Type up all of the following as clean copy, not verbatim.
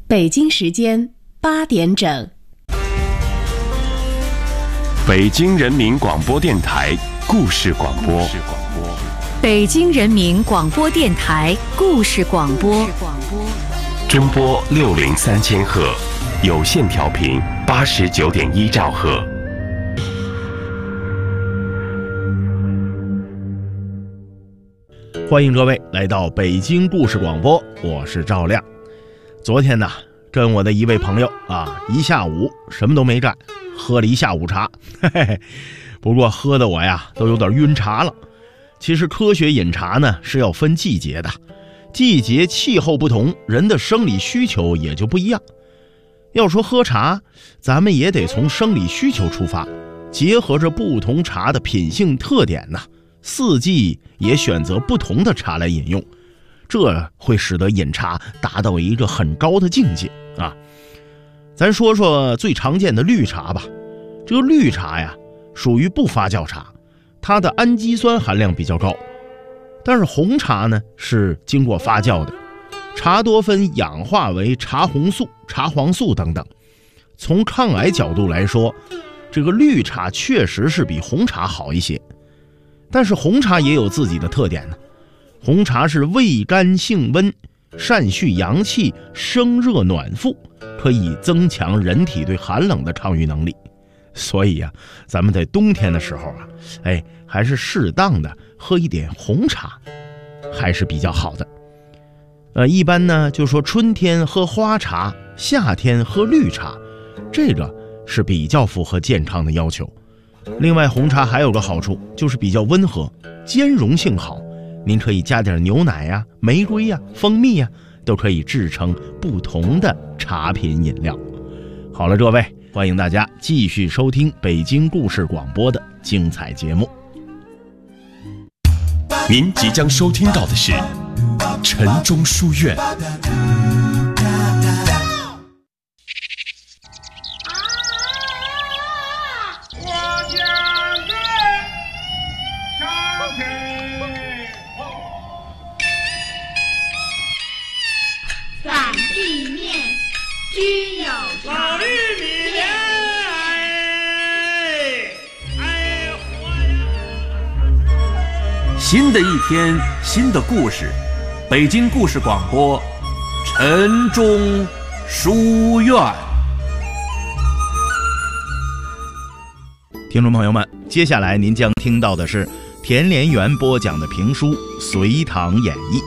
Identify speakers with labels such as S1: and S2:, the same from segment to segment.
S1: 北京时间8点整。
S2: 北京人民广播电台故事广播。
S3: 北京人民广播电台故事广播。
S2: 中波603千赫，有线调频89.1兆赫。
S4: 欢迎各位来到北京故事广播，我是赵亮。昨天呢，跟我的一位朋友一下午什么都没干，喝了一下午茶，不过喝的我呀都有点晕茶了。其实科学饮茶呢是要分季节的，季节气候不同，人的生理需求也就不一样。要说喝茶，咱们也得从生理需求出发，结合着不同茶的品性特点呢，四季也选择不同的茶来饮用，这会使得饮茶达到一个很高的境界啊。咱说说最常见的绿茶吧。这个绿茶呀属于不发酵茶，它的氨基酸含量比较高。但是红茶呢是经过发酵的，茶多酚氧化为茶红素、茶黄素等等。从抗癌角度来说，这个绿茶确实是比红茶好一些。但是红茶也有自己的特点呢。红茶是味甘性温，善蓄阳气，生热暖腹，可以增强人体对寒冷的抗御能力。所以咱们在冬天的时候还是适当的喝一点红茶还是比较好的。一般呢就说春天喝花茶，夏天喝绿茶，这个是比较符合健康的要求。另外红茶还有个好处，就是比较温和，兼容性好，您可以加点牛奶玫瑰蜂蜜都可以制成不同的茶品饮料。好了，各位，欢迎大家继续收听北京故事广播的精彩节目。
S2: 您即将收听到的是晨钟书院。
S5: 新的一天，新的故事，北京故事广播，晨钟书院。
S4: 听众朋友们，接下来您将听到的是田连元播讲的评书《隋唐演义》。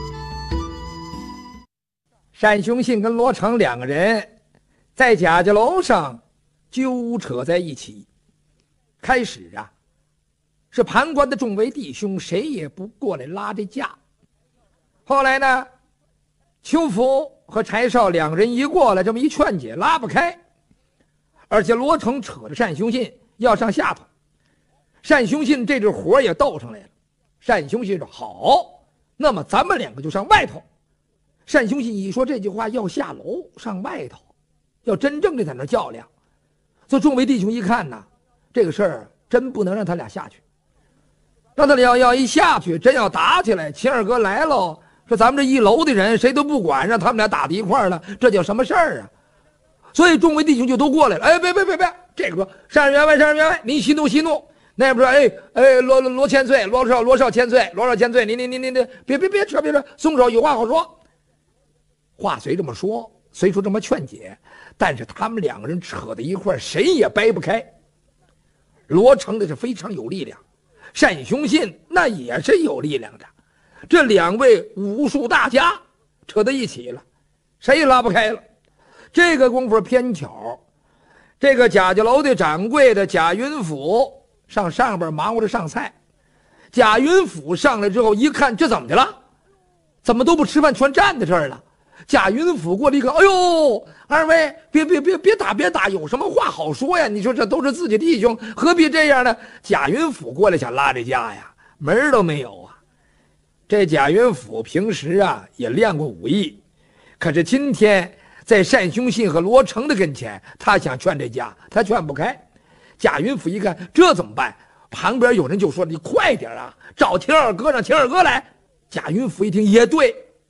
S6: 单雄信跟罗成两个人在贾家楼上纠扯在一起。开始是旁观的众位弟兄谁也不过来拉这架。后来呢，邱福和柴少两人一过来，这么一劝解，拉不开。而且罗成扯着单雄信要上下头，单雄信这阵火也斗上来了。单雄信说好，那么咱们两个就上外头。单雄信一说这句话，要下楼上外头，要真正的在那较量。所以众位弟兄一看这个事儿真不能让他俩下去。让他俩要一下去，真要打起来，秦二哥来喽，说咱们这一楼的人谁都不管，让他们俩打到一块儿了，这叫什么事儿啊？所以众位弟兄就都过来了。别，这个上人员外，您息怒。那边说罗千岁，罗少千岁，您别扯，松手，有话好说。话虽这么说，虽说这么劝解，但是他们两个人扯在一块儿，谁也掰不开。罗成的是非常有力量，单雄信那也是有力量的，这两位武术大家扯在一起了，谁也拉不开了。这个功夫偏巧，这个贾家楼的掌柜的贾云甫上边忙活着上菜。贾云甫上来之后一看，这怎么的了？怎么都不吃饭，全站在这儿了？贾云甫过来一看，哎呦，二位别打，有什么话好说呀？你说这都是自己弟兄，何必这样呢？贾云甫过来想拉这架门儿都没有这贾云甫平时也练过武艺，可是今天在单雄信和罗成的跟前，他想劝这架，他劝不开。贾云甫一看，这怎么办？旁边有人就说：“你快点找秦二哥，让秦二哥来。”贾云甫一听也对。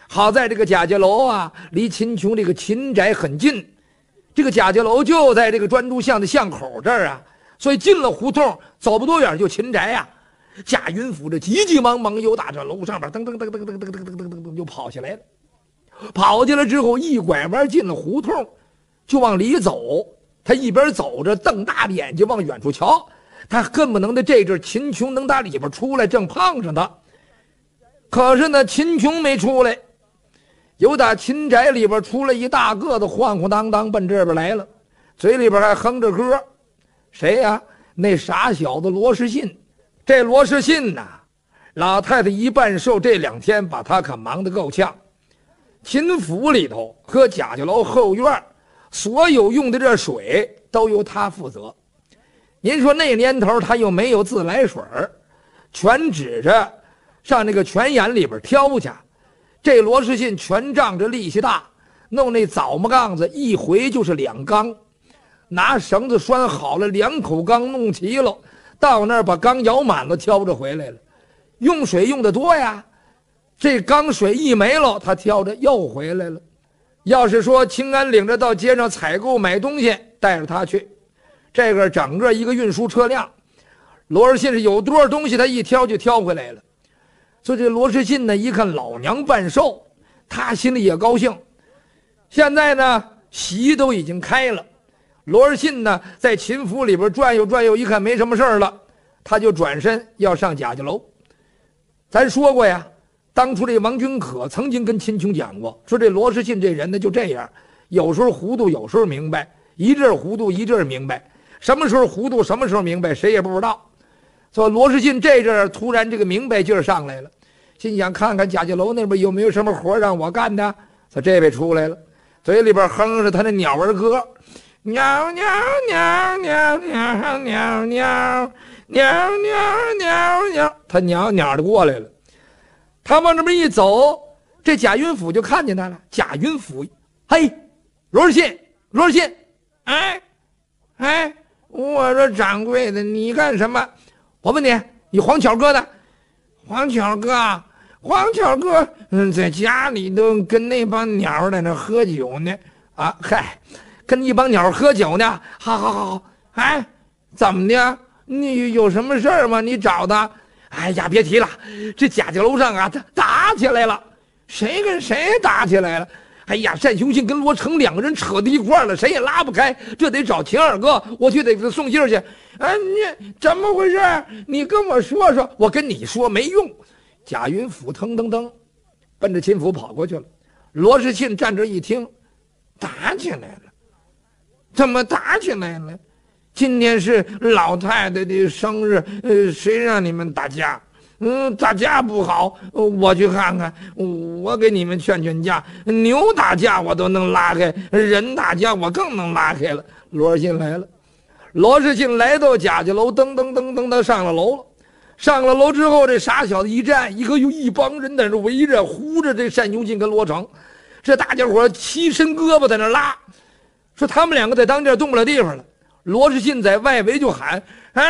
S6: 好在这个贾家楼啊，离秦琼这个秦宅很近，这个贾家楼就在这个专诸巷的巷口这儿啊，所以进了胡同，走不多远就秦宅呀。贾云甫这急急忙忙又打这楼上边噔噔噔噔噔噔噔噔噔噔就跑下来了。跑进来之后，一拐弯进了胡同，就往里走。他一边走着，瞪大的眼睛往远处瞧。他恨不能的这阵秦琼能打里边出来，正碰上他。可是呢，秦琼没出来。有打秦宅里边出来一大个子，晃晃荡荡奔这边来了，嘴里边还哼着歌。谁呀？那傻小子罗士信。这罗士信呐，老太太一半寿，这2天把他可忙得够呛。秦府里头和贾家楼后院所有用的这水都由他负责。您说那年头他又没有自来水，全指着上那个泉眼里边挑去。这罗士信全仗着力气大，弄那枣木杠子一回就是2缸，拿绳子拴好了，2口缸弄齐了，到那儿把缸舀满了，挑着回来了。用水用的多呀，这缸水一没了，他挑着又回来了。要是说秦安领着到街上采购买东西，带着他去，这个整个一个运输车辆，罗士信是有多少东西他一挑就挑回来了。所以这罗士信呢，一看老娘半寿，他心里也高兴。现在呢，席都已经开了，罗士信呢在秦府里边转悠转悠，一看没什么事儿了，他就转身要上贾家楼。咱说过呀，当初这王君可曾经跟秦琼讲过，说这罗士信这人呢就这样，有时候糊涂，有时候明白，一阵糊涂一阵明白，什么时候糊涂什么时候明白谁也不知道。所以罗士信这阵突然这个明白劲儿上来了，心想看看贾家楼那边有没有什么活让我干的。他这位出来了，嘴里边哼着他那鸟儿歌，鸟鸟鸟鸟鸟鸟鸟鸟鸟鸟，他鸟鸟的过来了。他往这边一走，这贾云甫就看见他了。贾云甫，嘿，罗士信，罗士信，哎，我说掌柜的，你干什么？我问你，你黄巧哥呢？黄巧哥，在家里头跟那帮鸟在那喝酒呢。啊，嗨，跟一帮鸟喝酒呢。好，哎，怎么的？你有什么事儿吗？你找他？哎呀，别提了，这贾家楼上啊，他打起来了。谁跟谁打起来了？哎呀，单雄信跟罗成2个人扯到一块儿了，谁也拉不开，这得找秦二哥，我去得给他送信去。哎，你怎么回事？你跟我说说。我跟你说没用。贾云甫腾腾腾奔着秦府跑过去了。罗士信站着一听，打起来了。怎么打起来了？今天是老太太的生日，谁让你们打架？打架不好，我去看看，我给你们劝劝架。牛打架我都能拉开，人打架我更能拉开了。罗士信来了。罗士信来到贾家楼，噔噔噔噔的上了楼了。上了楼之后，这傻小子一站，有一帮人在那围着，呼着这单雄信跟罗成。这大家伙齐伸胳膊在那拉，说他们2个在当地动不了地方了。罗士信在外围就喊：“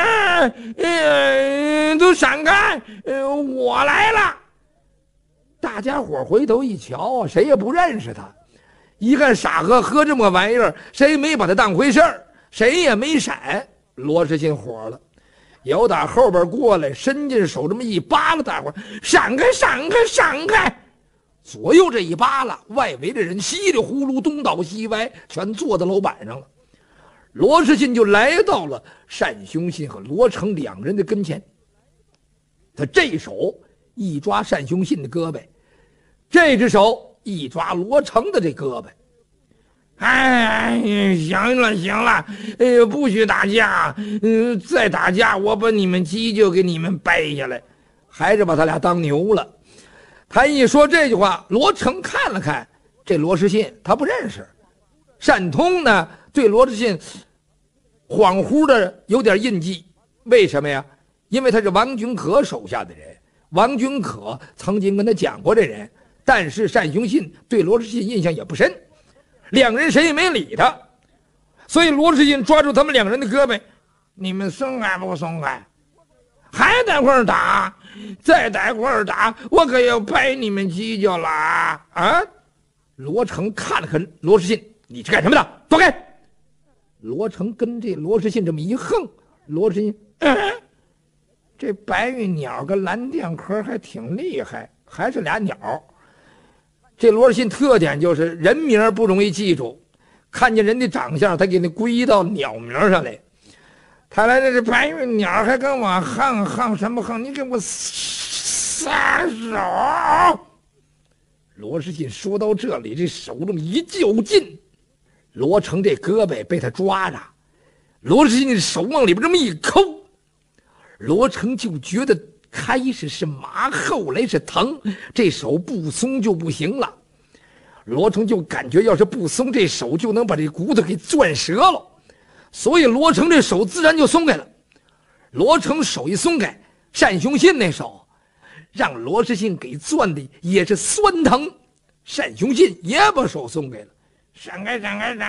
S6: 都闪开！我来了！”大家伙回头一瞧，谁也不认识他。一看傻喝这么个玩意儿，谁没把他当回事儿，谁也没闪。罗士信火了，有打后边过来，伸进手这么一扒拉，大伙闪开！左右这一扒拉，外围的人稀里呼噜东倒西歪，全坐在楼板上了。罗士信就来到了单雄信和罗成2个人的跟前，他这手一抓单雄信的胳膊，这只手一抓罗成的这胳膊。哎，行了，不许打架，再打架我把你们鸡就给你们掰下来，还是把他俩当牛了。他一说这句话，罗成看了看这罗士信，他不认识。单通呢，对罗士信恍惚的有点印记。为什么呀？因为他是王君可手下的人，王君可曾经跟他讲过这人，但是单雄信对罗士信印象也不深，2个人谁也没理他。所以罗士信抓住他们2个人的胳膊：“你们松开不松开？ 还待会儿打，再待会儿打，我可要拍你们几脚了啊！罗成看了看罗世信，你是干什么的？躲开！罗成跟这罗世信这么一横，罗世信，这白玉鸟跟蓝靛壳还挺厉害，还是俩鸟。这罗世信特点就是人名不容易记住，看见人的长相，他给你归到鸟名上来。他来这白玉鸟还跟我横什么横？你给我撒手！罗世信说到这里，这手这么一较劲，罗成这胳膊被他抓着，罗世信的手往里边这么一抠，罗成就觉得开始是麻，后来是疼，这手不松就不行了。罗成就感觉要是不松，这手就能把这骨头给攥折了，所以罗成这手自然就松开了。罗成手一松开，单雄信那手让罗世信给攥的也是酸疼，单雄信也把手松开了。闪开！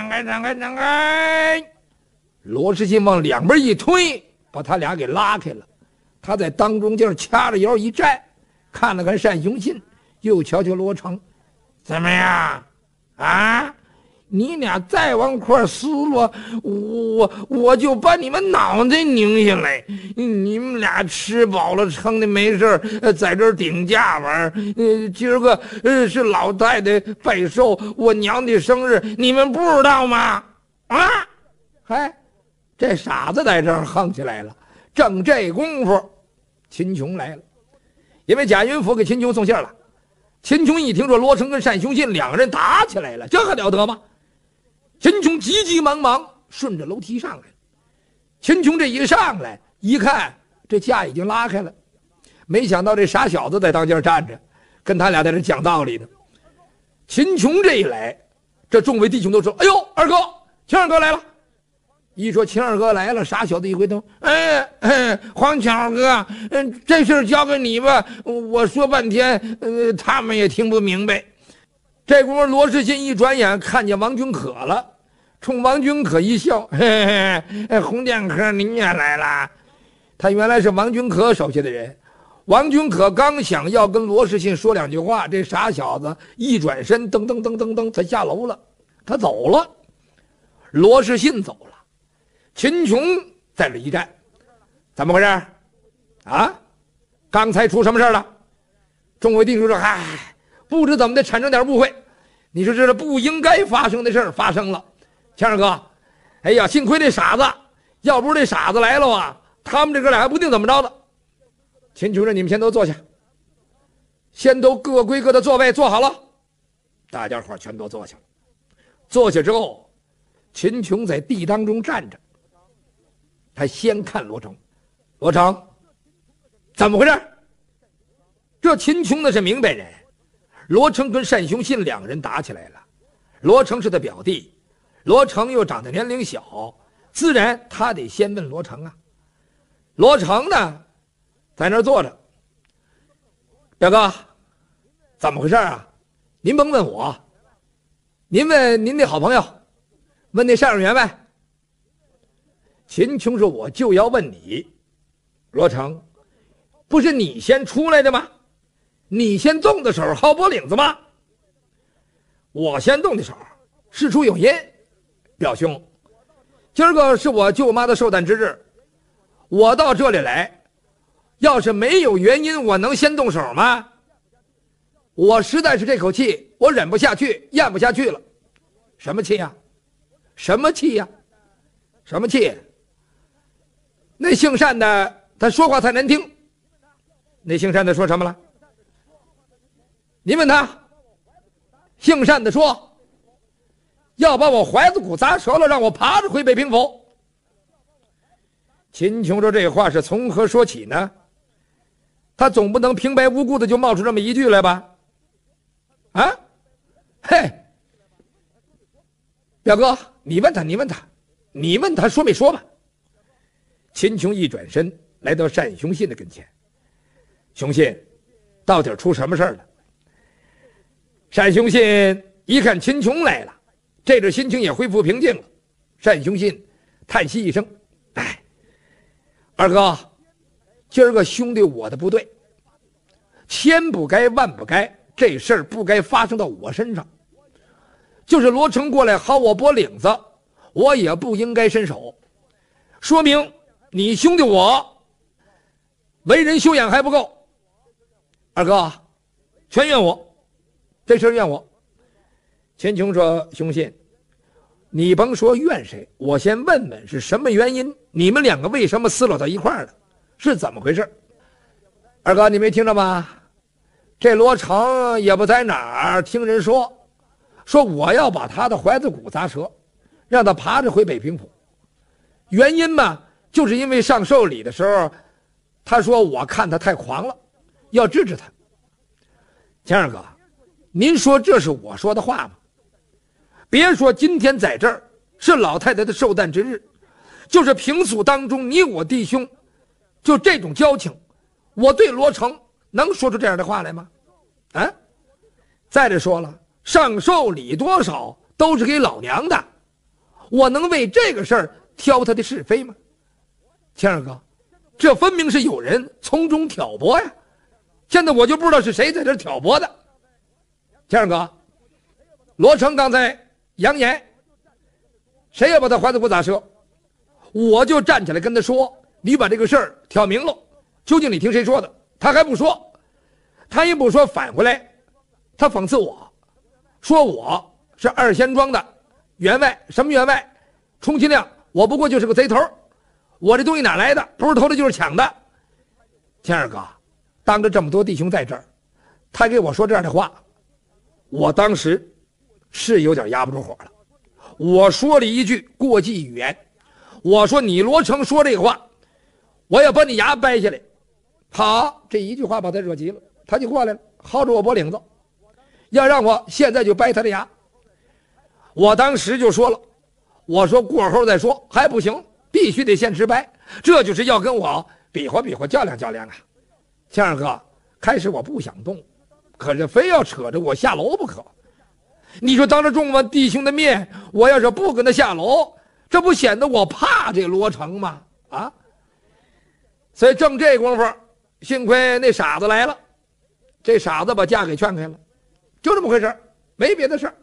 S6: 罗世信往两边一推，把他俩给拉开了。他在当中间掐着腰一站，看了看单雄信，又瞧瞧罗成，怎么样啊？你俩再往块撕落，我就把你们脑袋拧下来。你们俩吃饱了撑的没事在这儿顶架玩。今儿个是老太太拜寿，我娘的生日，你们不知道吗？啊！嗨，这傻子在这儿哼起来了。正这功夫，秦琼来了，因为贾云甫给秦琼送信了。秦琼一听说罗成跟单雄信两个人打起来了，这还了得吗？秦琼急急忙忙顺着楼梯上来。秦琼这一上来一看，这架已经拉开了，没想到这傻小子在当间站着，跟他俩在这讲道理呢。秦琼这一来，这众位弟兄都说：“哎呦，二哥，秦二哥来了。”一说秦二哥来了，傻小子一回头：“黄巧哥，这事交给你吧。我说半天，他们也听不明白。”这功夫，罗世信一转眼看见王君可了，冲王君可一笑：“红剑客，您也来了。”他原来是王君可手下的人。王君可刚想要跟罗世信说两句话，这傻小子一转身，噔噔噔噔噔，他下楼了，他走了。罗世信走了，秦琼在这一站，怎么回事啊？刚才出什么事了？众位弟兄说：“嗨，不知怎么的产生点误会，你说这是不应该发生的事儿发生了。谦儿哥，哎呀，幸亏这傻子，要不是这傻子来了啊，他们这哥俩还不定怎么着的。”秦琼说：“你们先都坐下，先都各归各的座位，坐好了。”大家伙全都坐下了。坐下之后，秦琼在地当中站着，他先看罗成。罗成，怎么回事？这秦琼那是明白人。罗成跟单雄信两人打起来了，罗成是他表弟，罗成又长得年龄小，自然他得先问罗成啊。罗成呢，在那儿坐着。表哥，怎么回事啊？您甭问我，您问您那好朋友，问那单二员外。秦琼说：“我就要问你，罗成，不是你先出来的吗？你先动的手薅脖领子吗？”“我先动的手，事出有因。表兄，今儿个是我舅妈的寿诞之日，我到这里来，要是没有原因，我能先动手吗？我实在是这口气，我忍不下去，咽不下去了。”“什么气呀？什么气呀？什么气？那姓单的他说话太难听。那姓单的说什么了？您问他。姓单的说要把我怀子骨砸折了，让我爬着回北平府。”秦琼说：“这话是从何说起呢？他总不能平白无故的就冒出这么一句来吧？啊？嘿，表哥，你问他，你问他说没说吧？”秦琼一转身来到单雄信的跟前：“雄信，到底出什么事了？”单雄信一看秦琼来了，这阵心情也恢复平静了。单雄信叹息一声：“哎，二哥， 今儿个兄弟我的不对，千不该万不该，这事儿不该发生到我身上。就是罗成过来薅我脖领子，我也不应该伸手，说明你兄弟我为人修养还不够。二哥，全怨我，这事儿怨我。秦琼说：兄信，你甭说怨谁，我先问问是什么原因，你们两个为什么撕扯到一块儿了，是怎么回事？二哥，你没听着吗？这罗成也不在哪儿听人说我要把他的怀子骨砸折，让他爬着回北平府。原因嘛，就是因为上寿礼的时候，他说我看他太狂了，要治治他。钱二哥，您说这是我说的话吗？别说今天在这儿是老太太的寿诞之日，就是平素当中你我弟兄就这种交情，我对罗成能说出这样的话来吗？啊！再者说了，上寿礼多少都是给老娘的，我能为这个事儿挑他的是非吗？钱二哥，这分明是有人从中挑拨呀！现在我就不知道是谁在这挑拨的。钱二哥，罗成刚才扬言，谁要把他怀子骨砸折，我就站起来跟他说：“你把这个事儿挑明了，究竟你听谁说的？”他还不说，他一不说，反过来，他讽刺我，说我是二仙庄的员外，什么员外？充其量我不过就是个贼头，我这东西哪来的？不是偷的就是抢的。钱二哥，当着这么多弟兄在这儿，他给我说这样的话，我当时是有点压不住火了。我说了一句过激语言，我说你罗成说这个话，我要把你牙掰下来。好，这一句话把他惹急了，他就过来了，薅着我脖领子，要让我现在就掰他的牙。我当时就说了，我说过后再说，还不行，必须得现实掰，这就是要跟我比划比划，较量较量啊。钱二哥，开始我不想动，可是非要扯着我下楼不可。你说当着众位弟兄的面，我要是不跟他下楼，这不显得我怕这罗成吗？啊！所以正这功夫，幸亏那傻子来了，这傻子把架给劝开了，就这么回事，没别的事儿。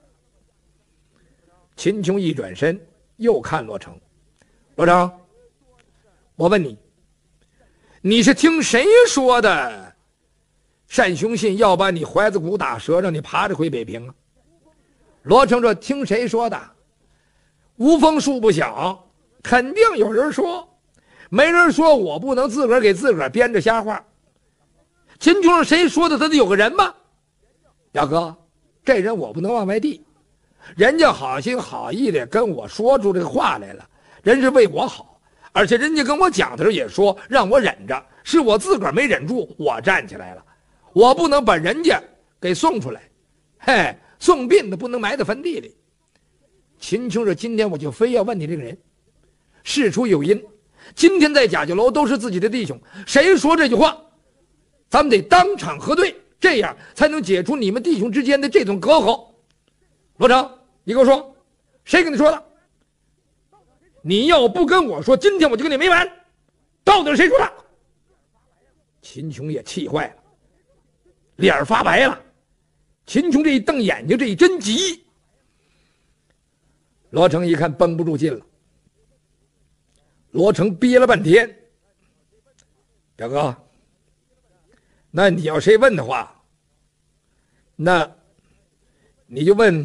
S6: 秦琼一转身又看罗成，罗成，我问你，你是听谁说的单雄信要把你怀子骨打折，让你爬着回北平啊？罗成这听谁说的？无风树不响，肯定有人说，没人说我不能自个儿给自个儿编着瞎话。秦琼是谁说的？他得有个人吗？大哥，这人我不能往外递，人家好心好意的跟我说出这个话来了，人是为我好，而且人家跟我讲的时候也说让我忍着，是我自个儿没忍住，我站起来了，我不能把人家给送出来，嘿，送殡的不能埋在坟地里。秦琼说今天我就非要问你这个人，事出有因，今天在贾家楼都是自己的弟兄，谁说这句话咱们得当场核对，这样才能解除你们弟兄之间的这种隔阂。罗成，你给我说，谁跟你说的？你要不跟我说，今天我就跟你没完。到底是谁说的？秦琼也气坏了，脸发白了。秦琼这一瞪眼睛，这一真急。罗成一看绷不住劲了，罗成憋了半天，表哥，那你要谁问的话，那你就问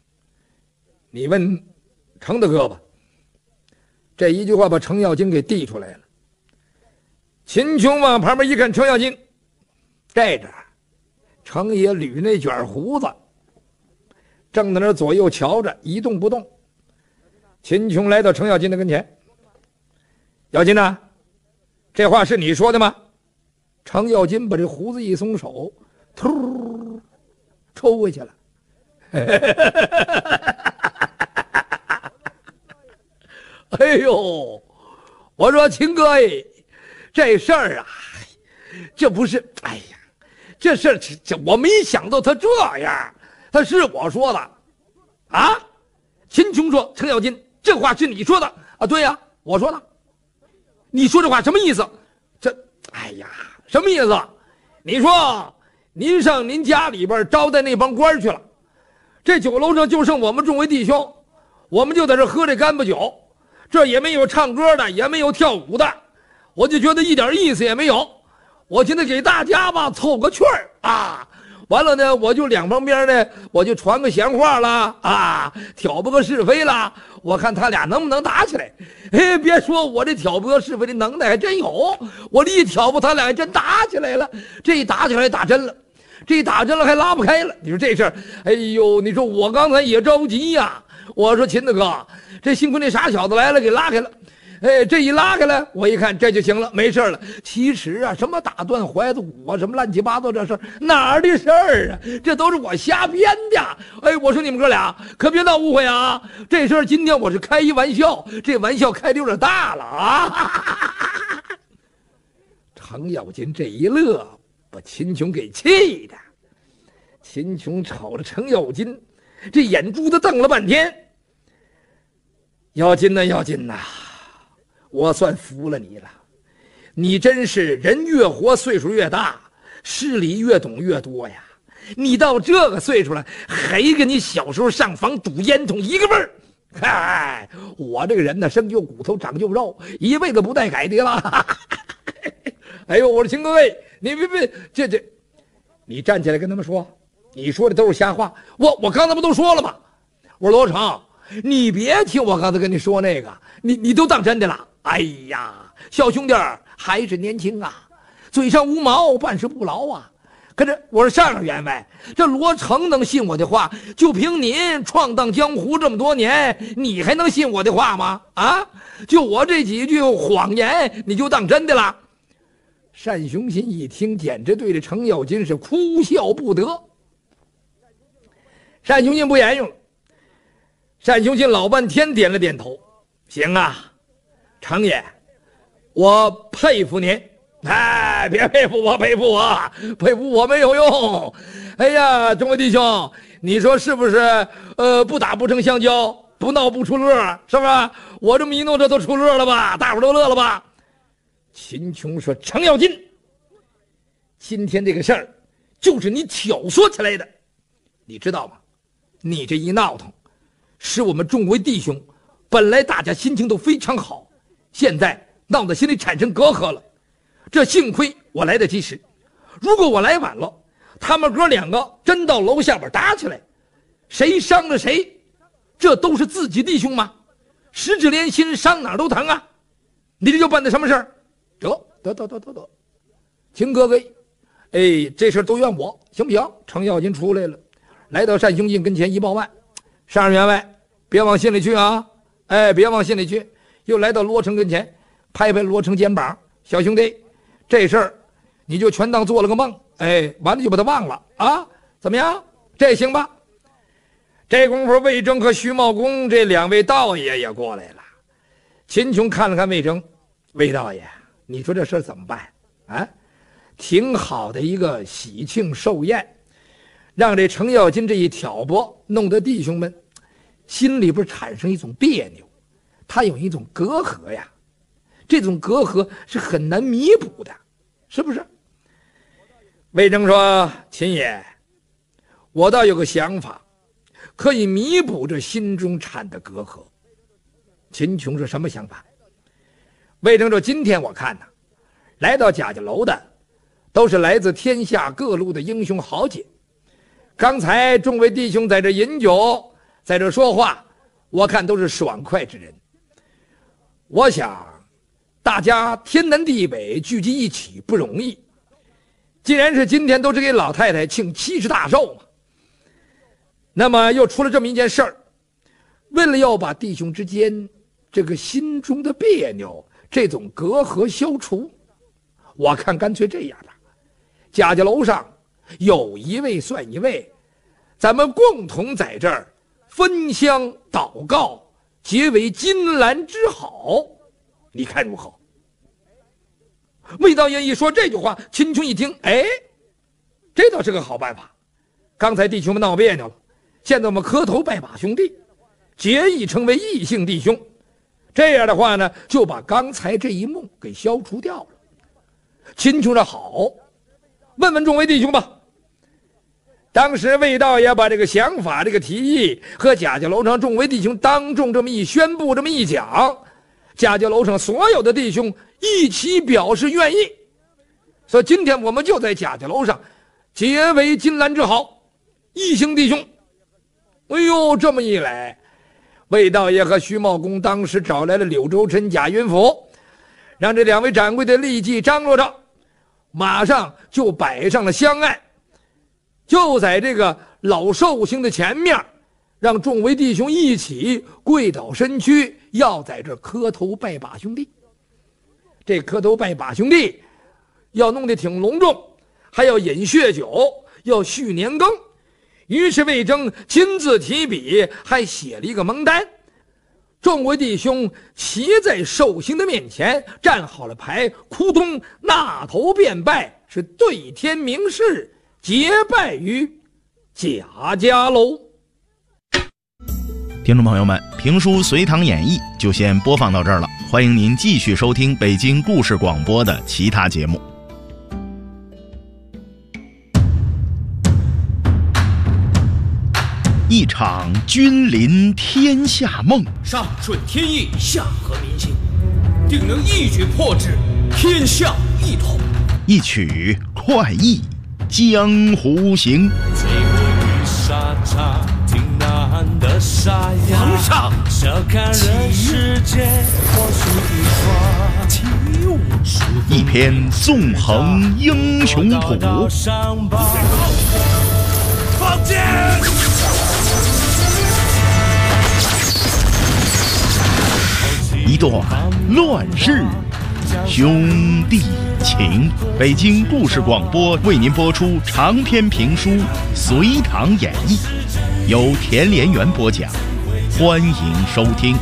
S6: 程大哥吧。这一句话把程咬金给递出来了。秦琼往旁边一看，程咬金这着，程爷捋那卷胡子，正在那左右瞧着，一动不动。秦琼来到程咬金的跟前，咬金呐，这话是你说的吗？程咬金把这胡子一松手，突抽回去了。哎呦，我说秦哥哎，这事儿啊，这不是，哎呀，这事儿这我没想到他这样，他是我说的啊。秦琼说，程咬金，这话是你说的啊？对呀，我说的。你说这话什么意思？这， 哎呀，什么意思？你说您上您家里边招待那帮官去了，这酒楼上就剩我们众位弟兄，我们就在这喝这干巴酒，这也没有唱歌的，也没有跳舞的，我就觉得一点意思也没有。我现在给大家吧凑个趣儿啊，完了呢，我就两旁边呢，我就传个闲话啦啊，挑拨个是非啦，我看他俩能不能打起来。哎，别说我这挑拨是非的能耐还真有，我这一挑拨他俩还真打起来了。这一打起来打真了，这一打真了还拉不开了。你说这事儿，哎呦，你说我刚才也着急呀。我说秦大哥，这幸亏那傻小子来了，给拉开了。哎，这一拉开来，我一看这就行了，没事了。其实啊，什么打断怀子骨啊，什么乱七八糟这事儿，哪儿的事儿啊？这都是我瞎编的。哎，我说你们哥俩可别闹误会啊！这事儿今天我是开一玩笑，这玩笑开的有点大了啊！程咬金这一乐，把秦琼给气的。秦琼瞅着程咬金，这眼珠子瞪了半天。咬金呐，咬金呐！我算服了你了，你真是人越活岁数越大，事理越懂越多呀！你到这个岁数了，还跟你小时候上房赌烟筒一个味儿。嗨，我这个人呢，生就骨头，长就肉，一辈子不带改的了。哎呦，我说秦各位，你别这，你站起来跟他们说，你说的都是瞎话。我刚才不都说了吗？我说罗成，你别听我刚才跟你说那个，你都当真的了。哎呀，小兄弟还是年轻啊，嘴上无毛，办事不牢啊。可是我说上员外，这罗成能信我的话，就凭您闯荡江湖这么多年，你还能信我的话吗？啊，就我这几句谎言，你就当真的了？单雄信一听，简直对着程咬金是哭笑不得。单雄信不言语了，单雄信老半天点了点头，行啊。程爷，我佩服您。哎，别佩服我，佩服我没有用。哎呀，众位弟兄，你说是不是？不打不成香蕉，不闹不出乐，是吧？我这么一弄，这都出乐了吧？大伙都乐了吧？秦琼说：“程咬金，今天这个事儿就是你挑唆起来的，你知道吗？你这一闹腾，使我们众位弟兄本来大家心情都非常好。”现在闹得心里产生隔阂了，这幸亏我来得及时。如果我来晚了，他们哥两个真到楼下边打起来，谁伤了谁，这都是自己弟兄吗？十指连心，伤哪儿都疼啊！你这就办的什么事儿？得，秦哥哥，哎，这事儿都怨我，行不行？程咬金出来了，来到单雄信跟前一报案，上员外，别往心里去啊！哎，别往心里去。又来到罗成跟前，拍拍罗成肩膀，小兄弟，这事儿你就全当做了个梦，哎，完了就把它忘了啊？怎么样？这行吧？这功夫，魏征和徐茂公这两位道爷也过来了。秦琼看了看魏征，魏道爷，你说这事儿怎么办啊？挺好的一个喜庆寿宴，让这程咬金这一挑拨，弄得弟兄们心里边产生一种别扭。他有一种隔阂呀，这种隔阂是很难弥补的，是不是？魏征说：“秦爷，我倒有个想法，可以弥补这心中产的隔阂。”秦琼说：“什么想法？”魏征说：“今天我看呢，来到贾家楼的都是来自天下各路的英雄豪杰。刚才众位弟兄在这饮酒，在这说话，我看都是爽快之人。我想大家天南地北聚集一起不容易，既然是今天都是给老太太庆70大寿嘛，那么又出了这么一件事儿，为了要把弟兄之间这个心中的别扭，这种隔阂消除，我看干脆这样吧，贾家楼上有一位算一位，咱们共同在这儿分香祷告，结为金兰之好，你看如何？魏道爷一说这句话，秦琼一听，哎，这倒是个好办法。刚才弟兄们闹别扭了，现在我们磕头拜把兄弟，结义成为异姓弟兄，这样的话呢，就把刚才这一梦给消除掉了。 秦琼说好，问问众位弟兄吧。当时魏道爷把这个想法、这个提议和贾家楼上众位弟兄当众这么一宣布，这么一讲，贾家楼上所有的弟兄一起表示愿意。所以今天我们就在贾家楼上结为金兰之好，一行弟兄。哎呦，这么一来，魏道爷和徐茂公当时找来了柳州臣贾云甫，让这两位掌柜的立即张罗着，马上就摆上了香案，就在这个老寿星的前面，让众位弟兄一起跪倒身躯，要在这磕头拜把兄弟。这磕头拜把兄弟要弄得挺隆重，还要饮血酒，要续年羹。于是魏征亲自提笔，还写了一个蒙单。众位弟兄齐在寿星的面前站好了牌，扑通纳头便拜，是对天明誓，结拜于贾家楼。
S4: 听众朋友们，评书《隋唐演义》就先播放到这儿了，欢迎您继续收听北京故事广播的其他节目。一场君临天下梦，
S7: 上顺天意，下合民心，定能一举破之，天下一统。
S4: 一曲快意江湖行。
S7: 皇上，
S4: 一篇纵横英雄谱。
S7: 放箭！
S4: 一段乱世兄弟情。北京故事广播为您播出长篇评书《隋唐演义》，由田连元播讲，欢迎收听。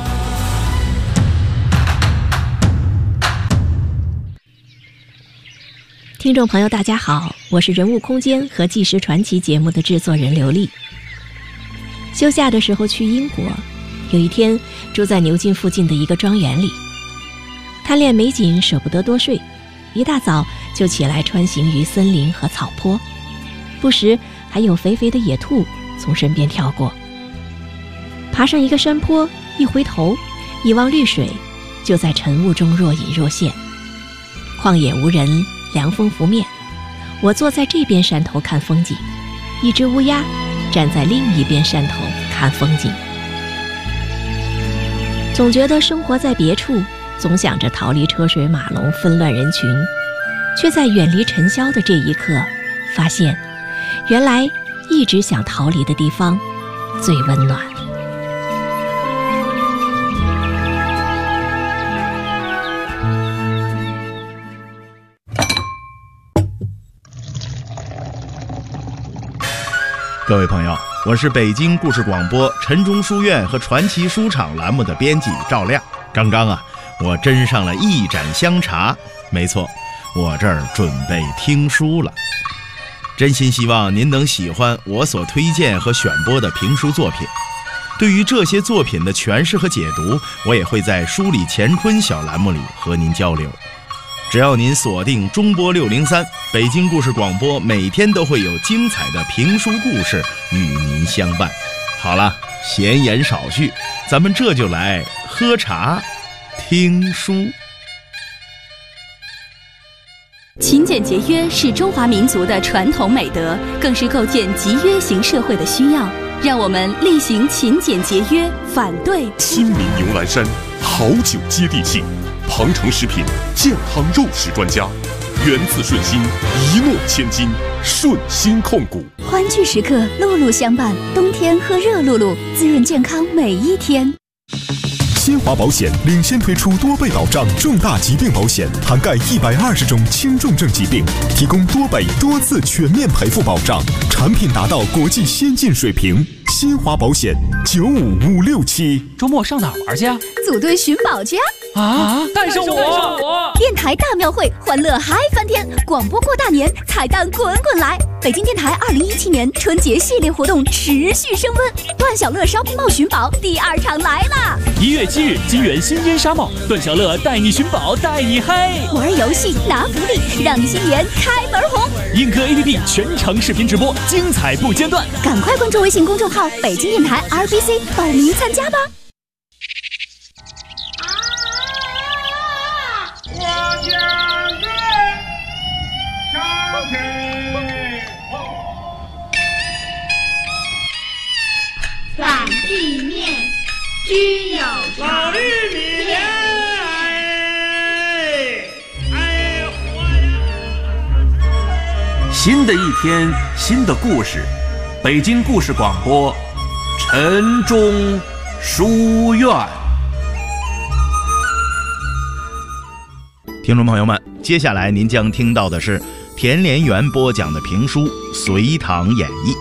S1: 听众朋友大家好，我是人物空间和纪实传奇节目的制作人刘丽。休假的时候去英国，有一天住在牛津附近的一个庄园里，贪恋美景舍不得多睡，一大早就起来穿行于森林和草坡，不时还有肥肥的野兔从身边跳过。爬上一个山坡，一回头一望绿水，就在晨雾中若隐若现。旷野无人，凉风拂面，我坐在这边山头看风景，一只乌鸦站在另一边山头看风景。总觉得生活在别处，总想着逃离车水马龙纷乱人群，却在远离尘嚣的这一刻，发现原来一直想逃离的地方最温暖。
S4: 各位朋友，我是北京故事广播陈中书院和传奇书场栏目的编辑赵亮。刚刚我斟上了一盏香茶，没错，我这儿准备听书了。真心希望您能喜欢我所推荐和选播的评书作品。对于这些作品的诠释和解读，我也会在书里乾坤小栏目里和您交流。只要您锁定中波603，北京故事广播每天都会有精彩的评书故事与您相伴。好了，闲言少叙，咱们这就来喝茶听书。
S3: 勤俭节约是中华民族的传统美德，更是构建集约型社会的需要。让我们厉行勤俭节约，反对
S8: 亲民牛栏山，好酒接地气。庞城食品健康肉食专家，源自顺心，一诺千金，顺心控股。
S9: 欢聚时刻，露露相伴，冬天喝热露露，滋润健康每一天。
S8: 新华保险领先推出多倍保障重大疾病保险，涵盖120种轻重症疾病，提供多倍多次全面赔付保障，产品达到国际先进水平。新华保险95567。
S7: 周末上哪儿玩去啊？
S9: 组队寻宝去
S7: 啊！带上我！
S9: 电台大庙会，欢乐嗨翻天！广播过大年，彩蛋滚滚来！ 北京电台2017年春节系列活动持续升温，段小乐烧冰帽寻宝第2场来啦！1
S10: 月7日，金源新烟纱帽，段小乐带你寻宝，带你嗨，
S9: 玩游戏拿福利，让你新年开门红。
S10: 映客 APP 全程视频直播，精彩不间断，
S9: 赶快关注微信公众号北京电台 RBC 报名参加吧。
S11: 反地面居有常，
S5: 新的一天，新的故事，北京故事广播，晨钟书院。
S4: 听众朋友们，接下来您将听到的是田连元播讲的评书《隋唐演义》。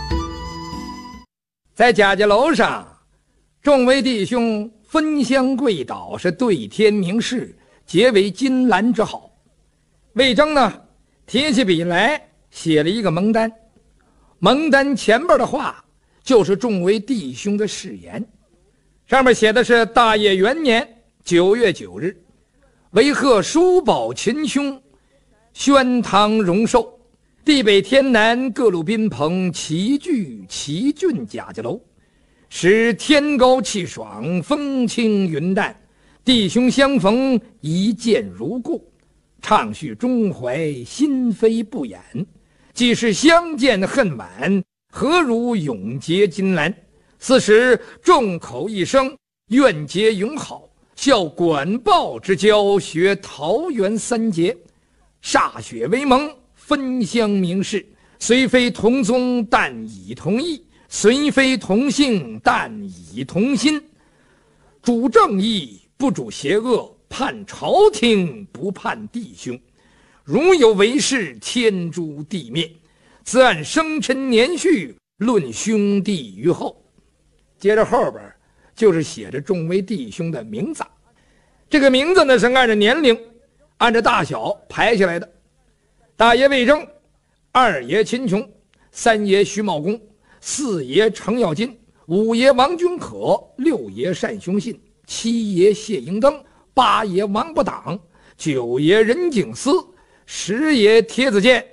S6: 在家楼上，众位弟兄分香跪倒，是对天明誓，结为金兰之好。魏征呢，提起笔来写了一个盟单，盟单前边的话就是众位弟兄的誓言，上面写的是大业元年9月9日，为贺叔宝秦兄，宣堂荣寿，地北天南各路宾朋齐聚齐郡贾家楼，使天高气爽，风轻云淡，弟兄相逢一见如故，畅叙中怀，心扉不掩。既是相见恨晚，何如永结金兰？此时众口一声，愿结永好，效管鲍之交，学桃园三杰，歃血为盟，分香明誓，虽非同宗，但已同义；虽非同姓，但已同心。主正义，不主邪恶，叛朝廷，不叛弟兄。如有违事，天诛地灭。自按生辰年序，论兄弟于后。接着后边就是写着众位弟兄的名字，这个名字呢是按照年龄、按照大小排下来的。大爷魏征，二爷秦琼，三爷徐茂公，四爷程咬金，五爷王君可，六爷单雄信，七爷谢迎登，八爷王不挡，九爷任景思，十爷帖子建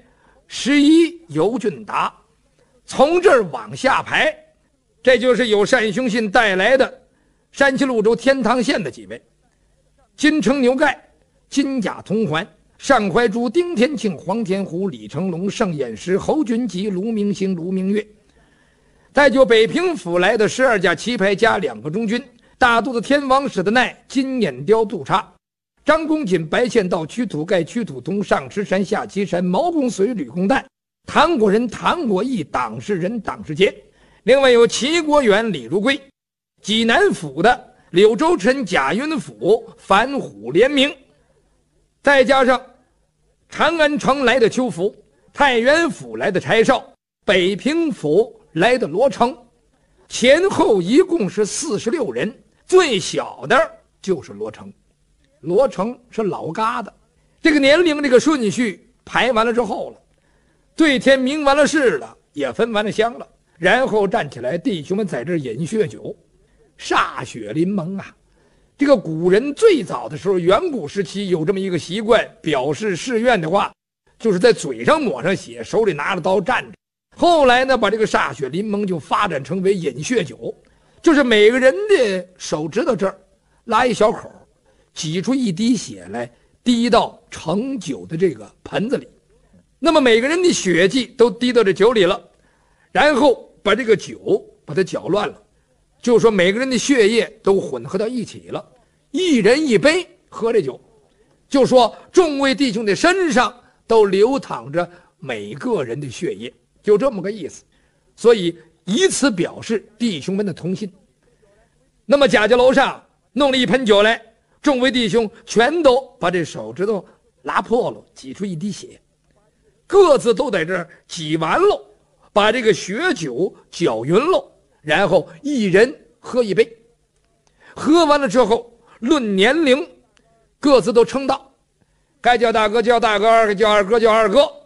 S6: ，11尤俊达。从这儿往下排，这就是有单雄信带来的山西潞州天堂县的几位：金城牛盖、金甲铜环、单怀珠、丁天庆、黄天虎、李成龙、盛演时、侯君集、卢明星、卢明月。再就北平府来的12架旗牌加2个中军，大肚子天王使的奈、金眼雕杜叉、张公瑾、白线道、屈土盖、屈土通、上池山、下岐山、毛公随、吕公旦、唐国人、唐国义、党世仁、党世杰。另外有齐国远、李如归，济南府的柳州臣、贾云甫、樊虎联名，再加上长安城来的邱福，太原府来的柴绍，北平府来的罗成，前后一共是46人，最小的就是罗成。罗成是老疙瘩。这个年龄这个顺序排完了之后了，对天明完了誓了，也分完了香了，然后站起来，弟兄们在这饮血酒，歃血临盟啊。这个古人最早的时候，远古时期有这么一个习惯，表示誓愿的话，就是在嘴上抹上血，手里拿着刀站着。后来呢，把这个歃血临盟就发展成为饮血酒，就是每个人的手指头这儿拉一小口，挤出一滴血来，滴到盛酒的这个盆子里。那么每个人的血迹都滴到这酒里了，然后把这个酒把它搅乱了，就说每个人的血液都混合到一起了，一人一杯喝这酒，就说众位弟兄的身上都流淌着每个人的血液，就这么个意思。所以以此表示弟兄们的同心。那么贾家楼上弄了一盆酒来，众位弟兄全都把这手指头拉破了，挤出一滴血，各自都在这儿挤完了，把这个血酒搅匀了，然后一人喝一杯。喝完了之后论年龄，各自都称道，该叫大哥叫大哥，二哥叫二哥叫二哥。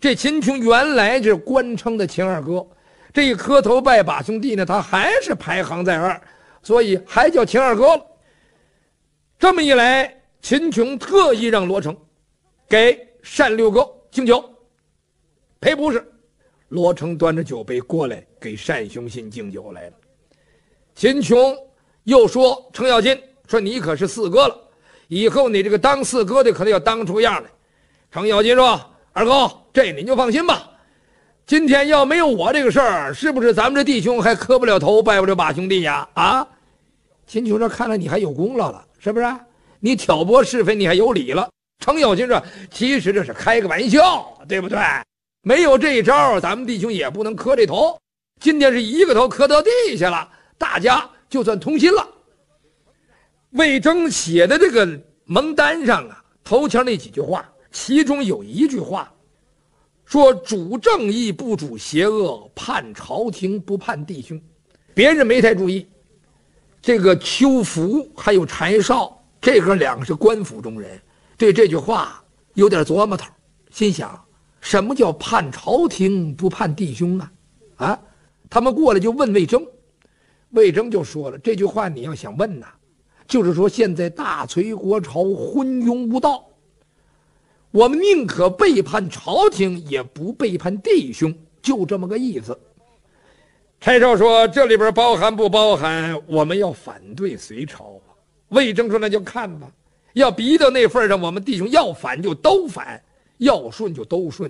S6: 这秦琼原来这官称的秦二哥，这一磕头拜把兄弟呢，他还是排行在2，所以还叫秦二哥了。这么一来，秦琼特意让罗成给单六哥敬酒，赔不是。罗成端着酒杯过来给单雄信敬酒来了。秦琼又说程咬金说你可是4哥了，以后你这个当4哥的可能要当出样来。程咬金说二哥，这您就放心吧，今天要没有我这个事儿，是不是咱们这弟兄还磕不了头拜不了把兄弟呀？啊！秦琼说看来你还有功劳了，是不是？你挑拨是非你还有理了。程咬金说其实这是开个玩笑，对不对？没有这一招，咱们弟兄也不能磕这头。今天是一个头磕到地下了，大家就算同心了。魏征写的这个盟单上啊，头前那几句话，其中有一句话说主正义不主邪恶，叛朝廷不叛弟兄。别人没太注意，这个邱福还有柴绍这哥两个是官府中人，对这句话有点琢磨头，心想什么叫叛朝廷不叛弟兄啊？啊，他们过来就问魏征，魏征就说了，这句话你要想问呐，就是说现在大隋国朝昏庸无道，我们宁可背叛朝廷，也不背叛弟兄，就这么个意思。柴绍说这里边包含不包含我们要反对隋朝啊？魏征说那就看吧，要逼到那份上，我们弟兄要反就都反，要顺就都顺。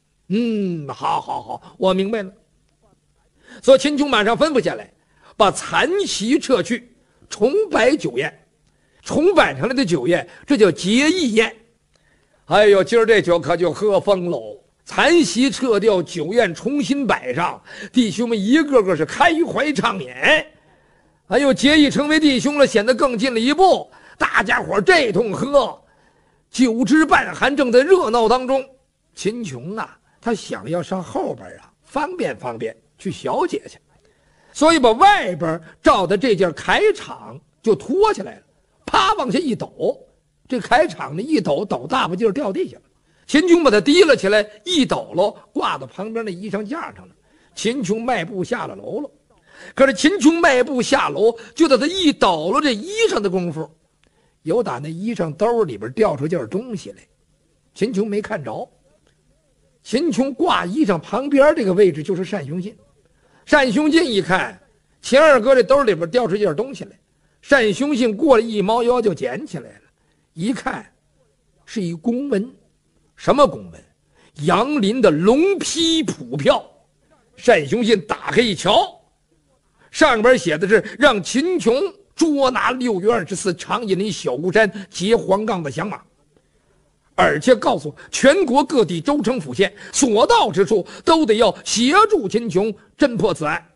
S6: 好，我明白了。所以秦琼马上吩咐下来，把残席撤去，重摆酒宴。重摆上来的酒宴，这叫结义宴。哎呦，今儿这酒可就喝疯喽！残席撤掉，酒宴重新摆上，弟兄们一个个是开怀畅饮。哎呦，结义成为弟兄了，显得更近了一步。大家伙这通喝，酒至半酣，正在热闹当中。秦琼啊，他想要上后边啊，方便去小姐去，所以把外边罩的这件铠氅就脱下来了，啪往下一抖，这铠氅呢一抖，抖大把劲儿掉地下了。秦琼把它提了起来，一抖喽，挂到旁边的衣裳架上了。秦琼迈步下了楼了。可是秦琼迈步下楼，就在他一抖了这衣裳的功夫，有打那衣裳兜里边掉出件东西来，秦琼没看着。秦琼挂衣裳旁边这个位置就是单雄信。单雄信一看秦二哥这兜里边掉出件东西来，单雄信过来一猫腰就捡起来了，一看是一公文。什么公文？杨林的龙批普票。单雄信打开一瞧，上边写的是让秦琼捉拿6月24长野林小孤山劫黄冈的降马，而且告诉全国各地州城府县所到之处都得要协助秦琼侦破此案。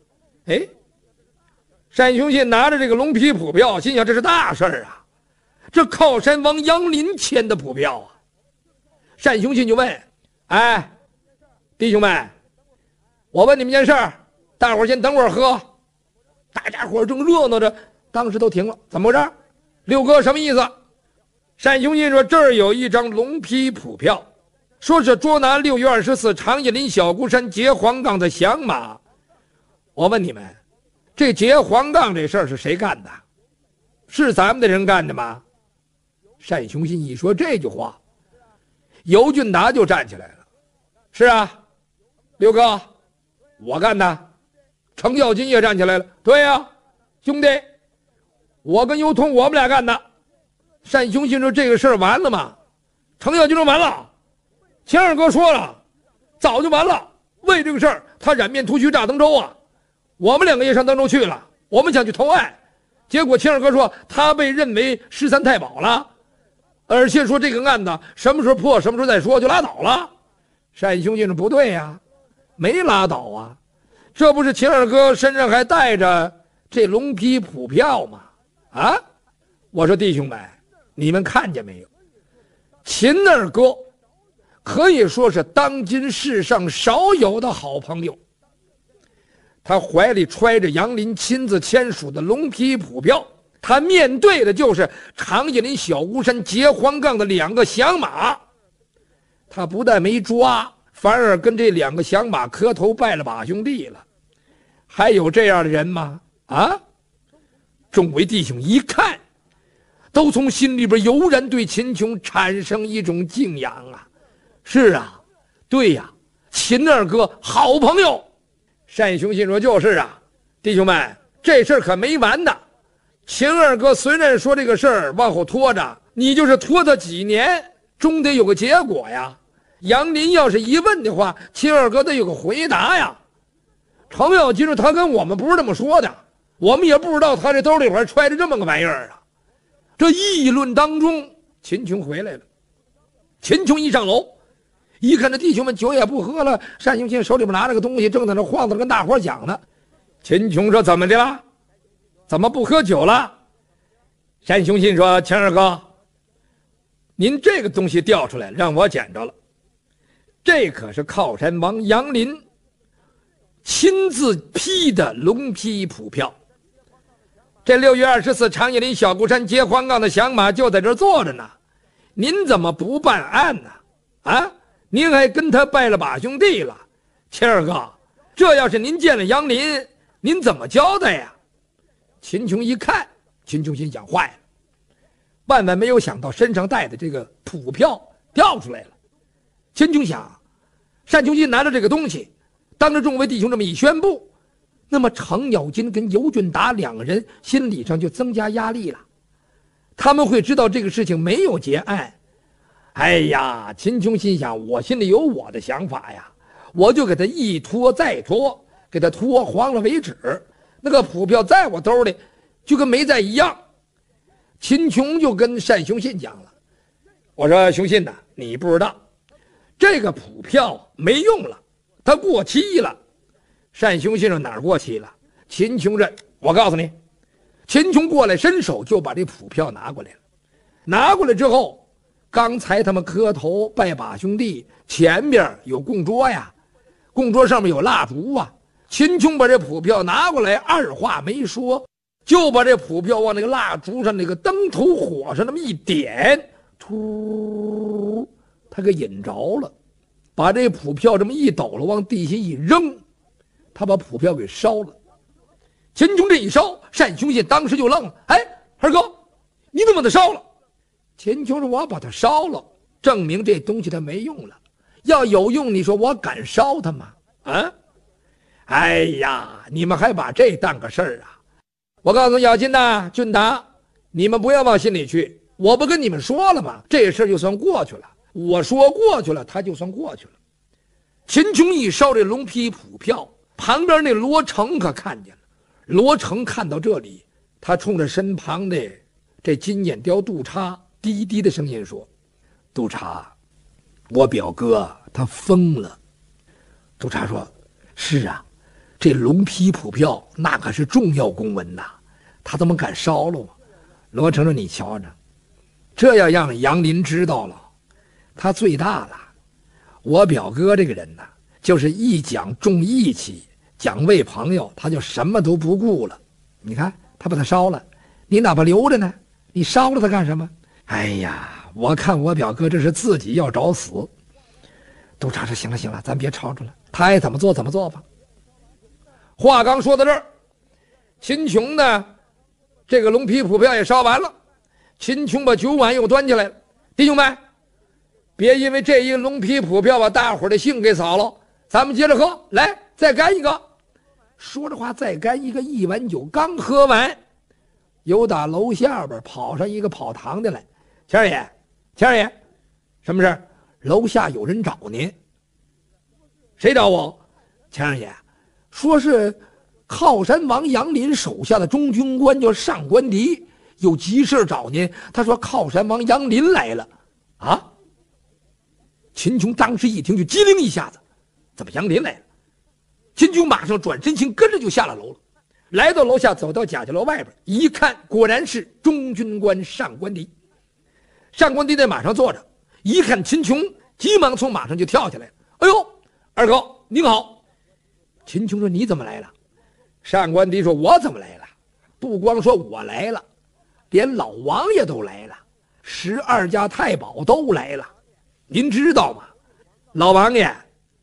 S6: 单雄信拿着这个龙批普票，心想这是大事啊，这靠山王杨林签的普票啊。单雄信就问：弟兄们，我问你们件事儿，大伙儿先等会儿喝。大家伙儿正热闹着，当时都停了。怎么回事？六哥什么意思？单雄信说这儿有一张龙批普票，说是捉拿6月24长野林小孤山劫黄冈的降马。我问你们，这劫黄冈这事儿是谁干的？是咱们的人干的吗？单雄信一说这句话，尤俊达就站起来了。是啊，六哥，我干的。程咬金也站起来了。对呀，兄弟，我跟尤通我们俩干的。单雄信说这个事儿完了吗？程咬金说完了。秦二哥说了，早就完了。为这个事儿，他染面突须炸登州啊。我们两个也上登州去了，我们想去投案，结果秦二哥说他被认为失散太保了，而且说这个案子什么时候破什么时候再说，就拉倒了。单雄信说不对呀，没拉倒啊，这不是秦二哥身上还带着这龙批普票吗？啊！我说弟兄们，你们看见没有？秦二哥可以说是当今世上少有的好朋友。他怀里揣着杨林亲自签署的龙批普票，他面对的就是长野林小孤山劫黄冈的2个降马。他不但没抓， 反而跟这2个响马磕头拜了把兄弟了。还有这样的人吗？啊！众位弟兄一看，都从心里边油然对秦琼产生一种敬仰啊！是啊，对呀，秦二哥好朋友。单雄信说：“就是啊，弟兄们，这事儿可没完呢。秦二哥虽然说这个事儿往后拖着，你就是拖他几年，终得有个结果呀。杨林要是一问的话，秦二哥得有个回答呀。程咬金说他跟我们不是这么说的，我们也不知道他这兜里边揣着这么个玩意儿啊。”这议论当中，秦琼回来了。秦琼一上楼，一看这弟兄们酒也不喝了，单雄信手里边拿着个东西，正在那晃着跟大伙讲呢。秦琼说：“怎么的了？怎么不喝酒了？”单雄信说：“秦二哥，您这个东西调出来让我捡着了，这可是靠山王杨林亲自批的龙批普票。这6月24长叶林小孤山接黄杠的响马就在这儿坐着呢，您怎么不办案呢？啊，您还跟他拜了把兄弟了。秦二哥，这要是您见了杨林，您怎么交代呀？”秦琼一看，秦琼心想：坏了，万万没有想到身上带的这个普票掉出来了。秦琼想，单雄信拿着这个东西，当着众位弟兄这么一宣布，那么程咬金跟尤俊达2个人心理上就增加压力了，他们会知道这个事情没有结案。哎呀，秦琼心想，我心里有我的想法呀，我就给他一拖再拖，给他拖黄了为止，那个普票在我兜里就跟没在一样。秦琼就跟单雄信讲了，我说：“雄信呐，你不知道这个普票没用了，它过期了。”单雄信说：“哪儿过期了？”秦琼这，我告诉你。秦琼过来伸手就把这普票拿过来了。拿过来之后，刚才他们磕头拜把兄弟，前边有供桌呀，供桌上面有蜡烛啊。秦琼把这普票拿过来，二话没说，就把这普票往那个蜡烛上那个灯头火上那么一点，突，他给引着了，把这普票这么一抖了，往地下一扔，他把普票给烧了。秦琼这一烧，单雄信当时就愣了：“哎，二哥，你怎么给他烧了？”秦琼说：“我把它烧了，证明这东西它没用了。要有用，你说我敢烧它吗？啊？哎呀，你们还把这当个事儿啊！我告诉咬金呐、俊达，你们不要往心里去。我不跟你们说了吗？这事儿就算过去了。我说过去了，他就算过去了。”秦琼一烧这龙批普票，旁边那罗成可看见了。罗成看到这里，他冲着身旁的这金眼雕杜叉低低的声音说：“杜叉，我表哥他疯了。”杜叉说：“是啊，这龙批普票那可是重要公文呐，他怎么敢烧了？”罗成说：“你瞧着，这要让杨林知道了，他罪大了。我表哥这个人呢，就是一讲重义气，讲为朋友，他就什么都不顾了。你看他把他烧了，你哪怕留着呢？你烧了他干什么？哎呀，我看我表哥这是自己要找死。”杜叉说：“行了行了，咱别吵吵了，他爱怎么做怎么做吧。”话刚说到这儿，秦琼呢，这个龙皮普票也烧完了，秦琼把酒碗又端起来了。弟兄们，别因为这一个龙皮普票把大伙的兴给扫了，咱们接着喝，来，再干一个。说着话，再干一个，一碗酒刚喝完，有打楼下边跑上一个跑堂的来：“钱二爷，钱二爷，什么事？楼下有人找您。”“谁找我？”“钱二爷，说是靠山王杨林手下的中军官叫上官迪，有急事找您。他说靠山王杨林来了。”“啊！”秦琼当时一听就机灵一下子，怎么杨林来了？秦琼马上转身行，跟着就下了楼了。来到楼下，走到贾家楼外边，一看，果然是中军官上官迪。上官迪在马上坐着，一看秦琼，急忙从马上就跳下来了。“哎呦，二哥您好！”秦琼说：“你怎么来了？”上官迪说：“我怎么来了？不光说我来了，连老王爷都来了，12家太保都来了。您知道吗？老王爷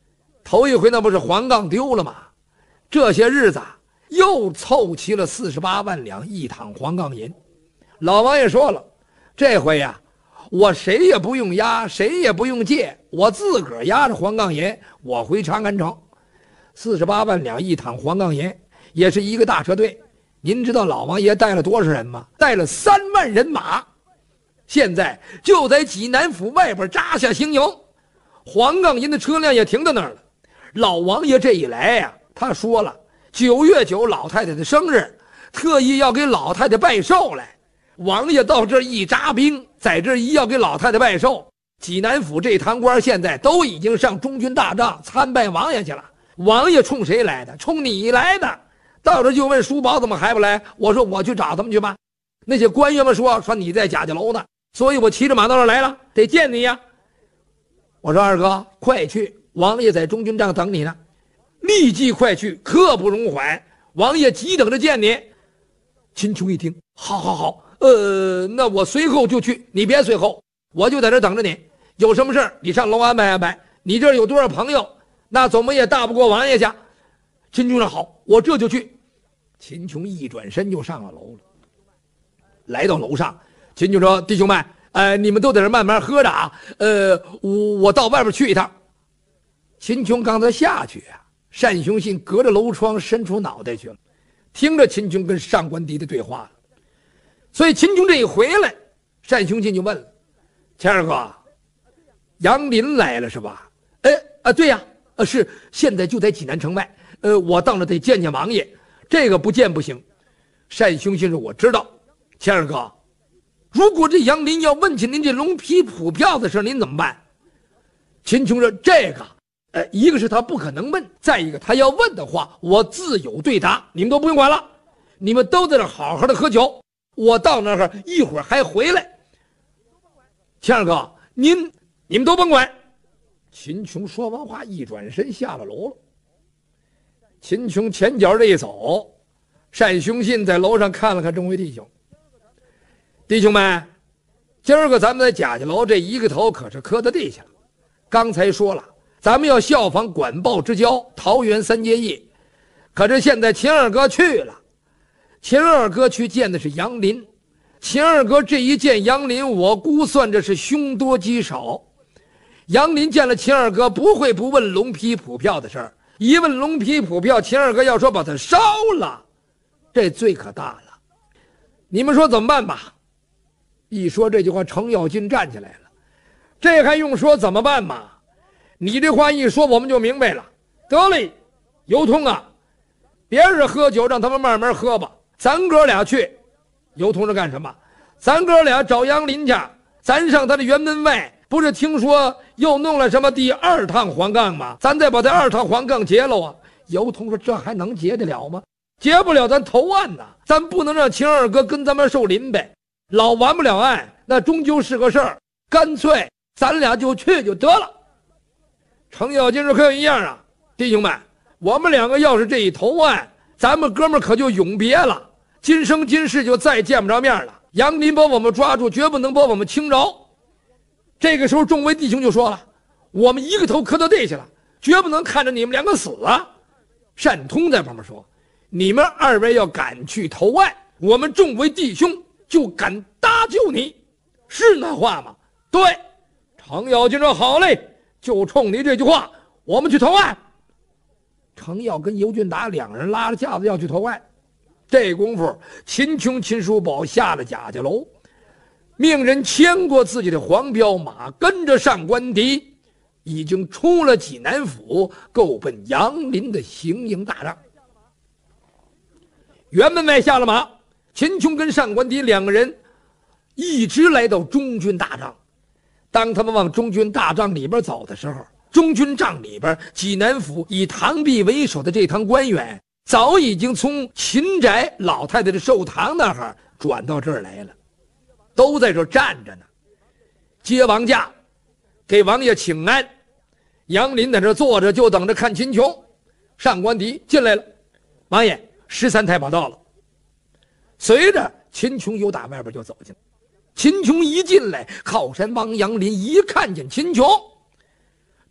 S6: 头一回那不是黄杠丢了吗？这些日子又凑齐了48万两一躺黄杠银。老王爷说了，这回呀，我谁也不用押，谁也不用借，我自个儿押着黄杠银，我回长安城。48万两一躺黄杠银，也是一个大车队。您知道老王爷带了多少人吗？带了3万人马，现在就在济南府外边扎下行营。黄杠银的车辆也停在那儿了。老王爷这一来呀，他说了，9月9老太太的生日，特意要给老太太拜寿来。王爷到这儿一扎兵，在这儿一要给老太太拜寿。济南府这堂官现在都已经上中军大帐参拜王爷去了。王爷冲谁来的？冲你来的。到这就问叔宝怎么还不来？我说我去找他们去吧。那些官员们说你在贾家楼呢，所以我骑着马到这来了，得见你呀。我说二哥快去，王爷在中军帐等你呢。立即快去，刻不容缓，王爷急等着见你。秦琼一听，好，那我随后就去，你别随后，我就在这等着你。有什么事你上楼安排安排。你这儿有多少朋友，那怎么也大不过王爷去。秦琼说好，我这就去。秦琼一转身就上了楼了。来到楼上，秦琼说：“弟兄们，你们都在这慢慢喝着啊。我到外边去一趟。”秦琼刚才下去啊，单雄信隔着楼窗伸出脑袋去了，听着秦琼跟上官迪的对话了。所以秦琼这一回来，单雄信就问了：“钱二哥，杨林来了是吧？”对呀，是，现在就在济南城外。我到了得见见王爷，这个不见不行。单雄信说：“我知道。钱二哥，如果这杨林要问起您这龙皮普票的事，您怎么办？”秦琼说：“这个，一个是他不可能问，再一个他要问的话，我自有对答，你们都不用管了，你们都在这好好的喝酒，我到那儿一会儿还回来。钱二哥，你们都甭管。”秦琼说完话，一转身下了楼了。秦琼前脚这一走，单雄信在楼上看了看众位弟兄。弟兄们，今儿个咱们在贾家楼这一个头可是磕到地下了。刚才说了，咱们要效仿管鲍之交，桃园三结义。可是现在秦二哥去了，秦二哥去见的是杨林。秦二哥这一见杨林，我估算着是凶多吉少。杨林见了秦二哥，不会不问龙皮普票的事儿。一问龙皮普票，秦二哥要说把它烧了，这罪可大了。你们说怎么办吧？一说这句话，程咬金站起来了。这还用说怎么办吗？你这话一说，我们就明白了。得嘞，尤通啊，别人喝酒让他们慢慢喝吧，咱哥俩去。尤通是干什么？咱哥俩找杨林去，咱上他的辕门外。不是听说又弄了什么第2趟黄杠吗？咱再把这2趟黄杠结了啊！尤通说：“这还能结得了吗？结不了，咱投案呐！咱不能让秦二哥跟咱们受临呗。老完不了案，那终究是个事儿。干脆咱俩就去就得了。”程咬金说：“可有一样啊，弟兄们，我们2个要是这一投案，咱们哥们可就永别了，今生今世就再见不着面了。杨林把我们抓住，绝不能把我们轻饶。”这个时候，众位弟兄就说了：“我们一个头磕到地下了，绝不能看着你们2个死啊！”单通在旁边说：“你们2位要敢去投案，我们众位弟兄就敢搭救你，是那话吗？”对，程咬金说：“好嘞，就冲你这句话，我们去投案。”程咬跟尤俊达2人拉着架子要去投案。这功夫，秦琼、秦叔宝下了贾家楼。命人牵过自己的黄骠马，跟着上官迪，已经出了济南府，够奔杨林的行营大帐。辕门外下了马，秦琼跟上官迪2个人一直来到中军大帐。当他们往中军大帐里边走的时候，中军帐里边，济南府以唐弼为首的这堂官员早已经从秦宅老太太的寿堂那儿转到这儿来了。都在这站着呢，接王驾，给王爷请安。杨林在这坐着，就等着看秦琼。上官迪进来了，王爷13太保到了。随着秦琼由打外边就走进来。秦琼一进来，靠山王杨林一看见秦琼，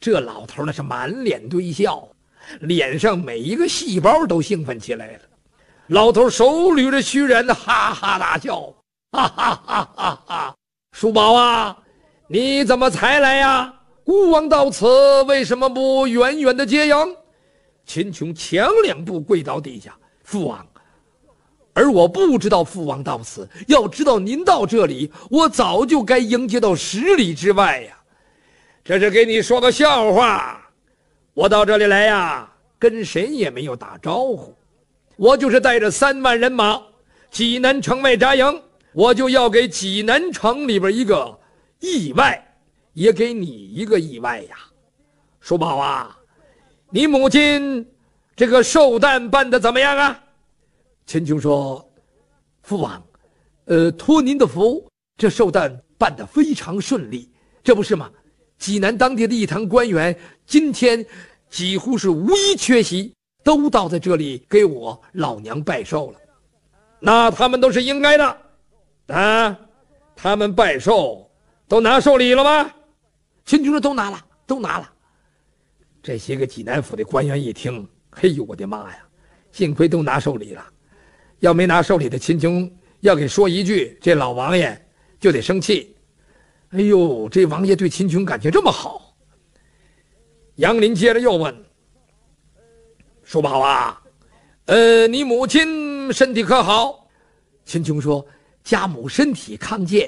S6: 这老头那是满脸堆笑，脸上每一个细胞都兴奋起来了。老头手捋着须髯的哈哈大笑，哈哈哈哈哈！叔宝啊，你怎么才来呀？孤王到此，为什么不远远的接应？秦琼前2步跪到地下，父王，而我不知道父王到此，要知道您到这里，我早就该迎接到10里之外呀。这是给你说个笑话，我到这里来呀，跟谁也没有打招呼，我就是带着3万人马，济南城外扎营，我就要给济南城里边一个意外，也给你一个意外呀。叔宝啊，你母亲这个寿诞办得怎么样啊？秦琼说，父王，托您的福，这寿诞办得非常顺利，这不是吗？济南当地的一堂官员今天几乎是无一缺席，都到在这里给我老娘拜寿了。那他们都是应该的啊，他们拜寿都拿寿礼了吗？秦琼说都拿了，都拿了。这些个济南府的官员一听，嘿呦我的妈呀，幸亏都拿寿礼了，要没拿寿礼的秦琼要给说一句，这老王爷就得生气。哎呦，这王爷对秦琼感情这么好。杨林接着又问，叔宝啊，你母亲身体可好？秦琼说，家母身体康健。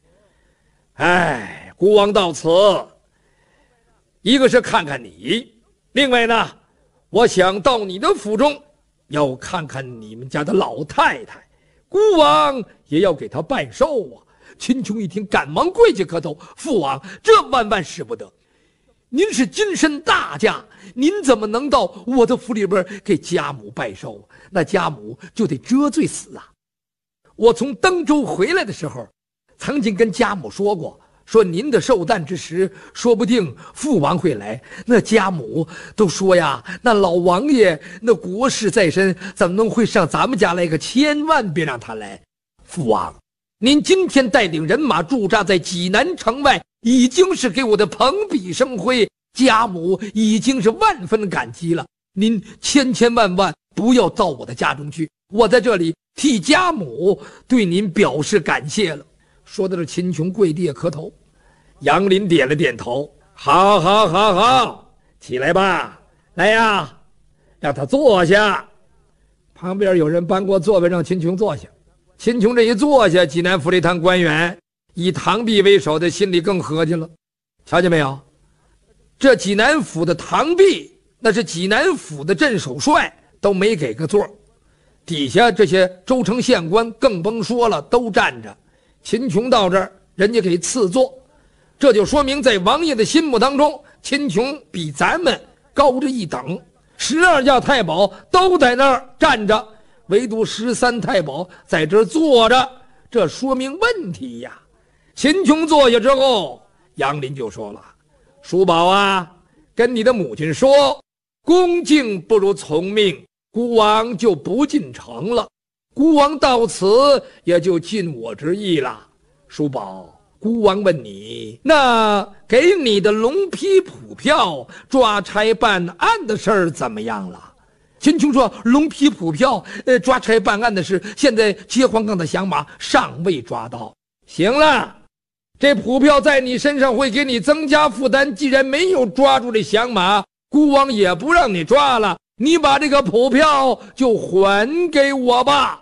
S6: 哎，孤王到此，一个是看看你，另外呢，我想到你的府中，要看看你们家的老太太，孤王也要给她拜寿啊。秦琼一听，赶忙跪下磕头，父王，这万万使不得，您是金身大驾，您怎么能到我的府里边给家母拜寿？那家母就得折罪死啊。我从登州回来的时候，曾经跟家母说过，说您的寿诞之时，说不定父王会来。那家母都说呀，那老王爷那国事在身，怎么能会上咱们家来？个千万别让他来。父王，您今天带领人马驻扎在济南城外，已经是给我的蓬荜生辉，家母已经是万分感激了。您千万不要到我的家中去，我在这里替家母对您表示感谢了。说到这，秦琼跪地磕头，杨林点了点头，好，起来吧，来呀，让他坐下。旁边有人搬过座位让秦琼坐下。秦琼这一坐下，济南府这堂官员以唐弼为首的心里更合计了。瞧见没有，这济南府的唐弼那是济南府的镇守帅，都没给个座，底下这些州城县官更甭说了，都站着。秦琼到这儿，人家给赐座，这就说明在王爷的心目当中，秦琼比咱们高着一等。12家太保都在那儿站着，唯独13太保在这儿坐着，这说明问题呀。秦琼坐下之后，杨林就说了，叔宝啊，跟你的母亲说，恭敬不如从命，孤王就不进城了，孤王到此也就尽我之意了。叔宝，孤王问你，那给你的龙批普票抓差办案的事儿怎么样了？秦琼说，龙批普票抓差办案的事，现在接黄冈的响马尚未抓到。行了，这普票在你身上会给你增加负担，既然没有抓住这响马，孤王也不让你抓了，你把这个普票就还给我吧。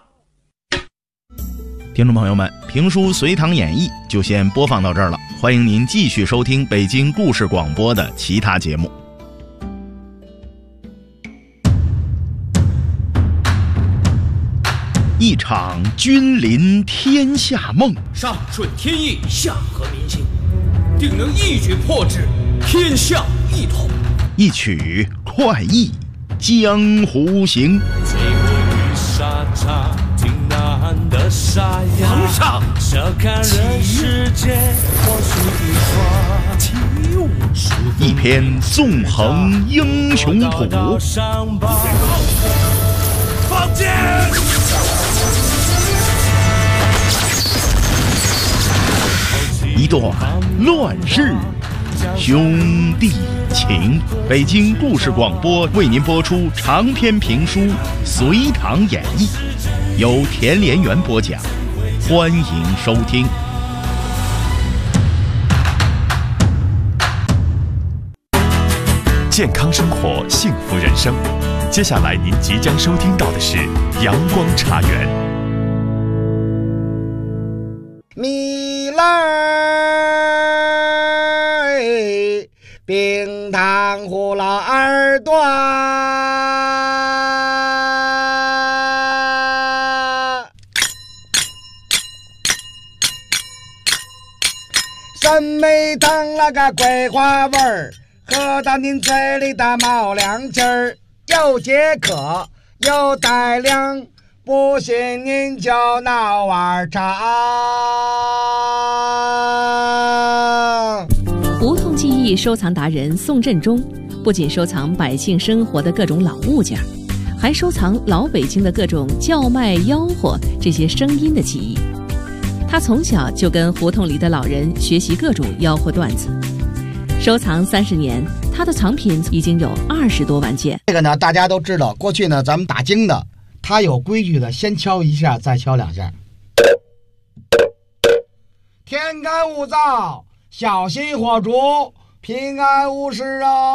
S4: 听众朋友们，评书隋唐演义就先播放到这儿了，欢迎您继续收听北京故事广播的其他节目。一场君临天下梦，
S7: 上顺天意，下合民心，定能一举破制，天下一统。
S4: 一曲快意江湖行。
S7: 皇上，
S4: 一篇纵横英雄谱，
S7: 放箭！
S4: 一段乱世兄弟。 请北京故事广播为您播出长篇评书《隋唐演义》，由田连元播讲，欢迎收听。
S8: 健康生活，幸福人生。接下来您即将收听到的是阳光茶园。
S12: 米勒冰糖葫芦耳朵，酸梅汤那个桂花味儿，喝到您嘴里的冒凉气儿，又解渴又带凉，不信您就闹碗茶。
S1: 胡同记忆收藏达人宋振中不仅收藏百姓生活的各种老物件，还收藏老北京的各种叫卖吆喝这些声音的记忆。他从小就跟胡同里的老人学习各种吆喝段子，收藏30年，他的藏品已经有20多万件。
S12: 这个呢，大家都知道，过去呢，咱们打更的，他有规矩的，先敲一下，再敲2下。天干物燥，小心火烛，平安无事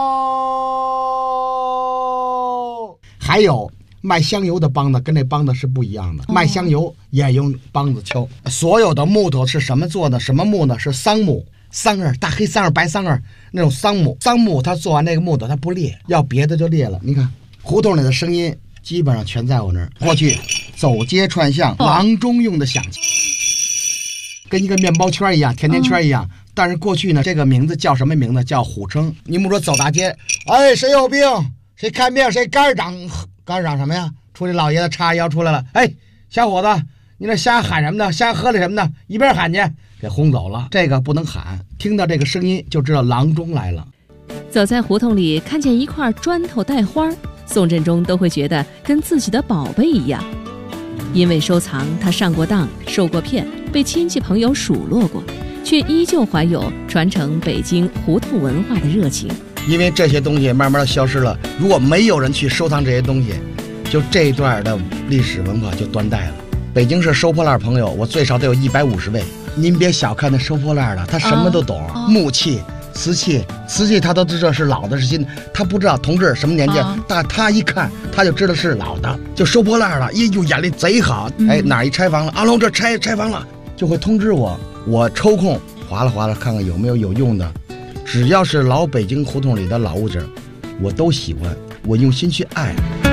S12: 哦。还有卖香油的梆子跟这梆子是不一样的，卖香油也用梆子敲。所有的木头是什么做的？什么木呢？是桑木，桑叶，大黑桑叶、白桑叶那种桑木。桑木它做完那个木头它不裂，要别的就裂了。你看胡同里的声音基本上全在我那儿。过去走街串巷，郎中用的响器，跟一个面包圈一样，甜甜圈一样。但是过去呢，这个名字叫什么名字？叫虎称。你们说走大街，哎，谁有病？谁看病？谁肝长？肝长什么呀？出去老爷子叉腰出来了，哎，小伙子，你那瞎喊什么呢？瞎喝的什么呢？一边喊去，给轰走了。这个不能喊，听到这个声音就知道郎中来了。
S1: 走在胡同里，看见一块砖头带花，宋振中都会觉得跟自己的宝贝一样。因为收藏，他上过当，受过骗，被亲戚朋友数落过，却依旧怀有传承北京胡同文化的热情。
S12: 因为这些东西慢慢的消失了，如果没有人去收藏这些东西，就这一段的历史文化就断代了。北京市收破烂朋友，我最少得有150位。您别小看那收破烂的，他什么都懂，木器、瓷器他都知道是老的是新的，他不知道同志什么年纪，但他一看他就知道是老的，就收破烂了，哟，眼力贼好。哎，哪一拆房了？阿龙这拆房了，就会通知我，我抽空划拉看看有没有用的。只要是老北京胡同里的老物件，我都喜欢，我用心去爱。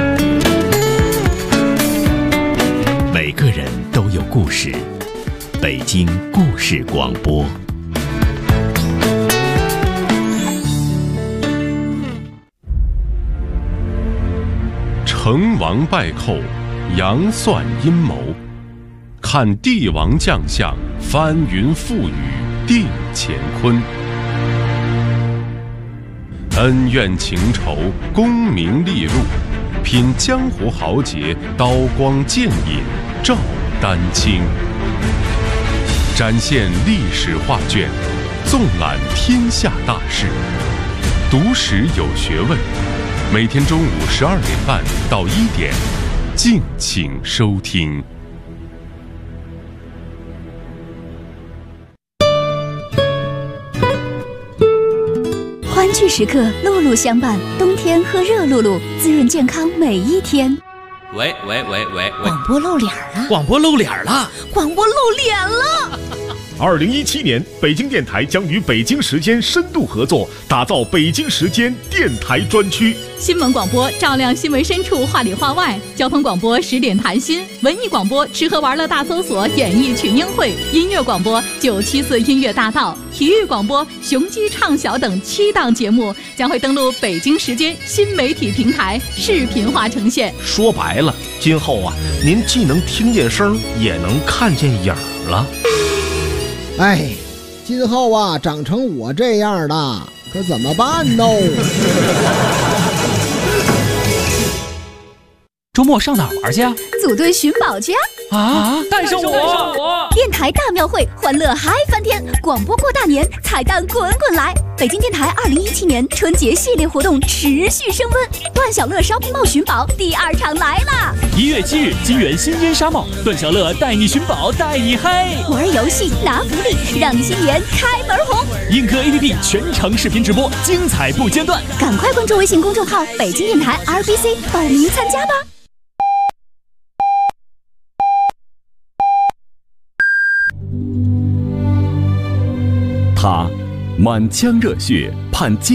S8: 每个人都有故事，北京故事广播。
S2: 成王败寇，杨算阴谋，看帝王将相，翻云覆雨，定乾坤。恩怨情仇，功名利禄，品江湖豪杰，刀光剑影，照丹青。展现历史画卷，纵览天下大事，读史有学问。每天中午12点半到1点，敬请收听。
S9: 欢聚时刻，露露相伴，冬天喝热露露，滋润健康每一天。
S7: 喂，
S9: 广播露脸了！
S7: 广播露脸了！
S9: 广播露脸了
S8: ！2017年，北京电台将与北京时间深度合作，打造北京时间电台专区。
S3: 新闻广播照亮新闻深处，话里话外；交通广播10点谈心；文艺广播吃喝玩乐大搜索，演艺群英会；音乐广播974音乐大道；体育广播雄鸡唱晓等7档节目将会登陆北京时间新媒体平台，视频化呈现。
S4: 说白了，今后啊，您既能听见声，也能看见影儿了。
S13: 哎，今后啊，长成我这样的，可怎么办呢？
S10: 周末上哪儿玩去啊？
S9: 组队寻宝去
S10: 啊！带上我！
S9: 电台大庙会，欢乐嗨翻天！广播过大年，彩蛋滚滚来！ 北京电台2017年春节系列活动持续升温，段小乐烧瓶冒寻宝第2场来啦
S10: ！1月7日，金源新烟沙帽，段小乐带你寻宝，带你嗨！
S9: 玩游戏拿福利，让你新年开门红！
S10: 映客 APP 全程视频直播，精彩不间断！
S9: 赶快关注微信公众号“北京电台 RBC” 报名参加吧！
S2: 他满腔热血盼